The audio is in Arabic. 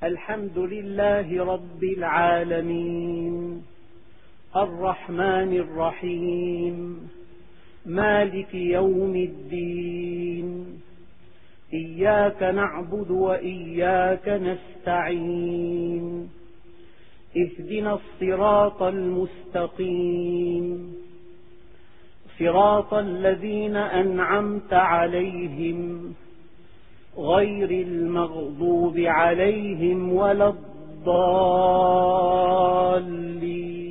الحمد لله رب العالمين، الرحمن الرحيم، مالك يوم الدين، إياك نعبد وإياك نستعين، اهدنا الصراط المستقيم، صراط الذين أنعمت عليهم غير المغضوب عليهم ولا الضالين.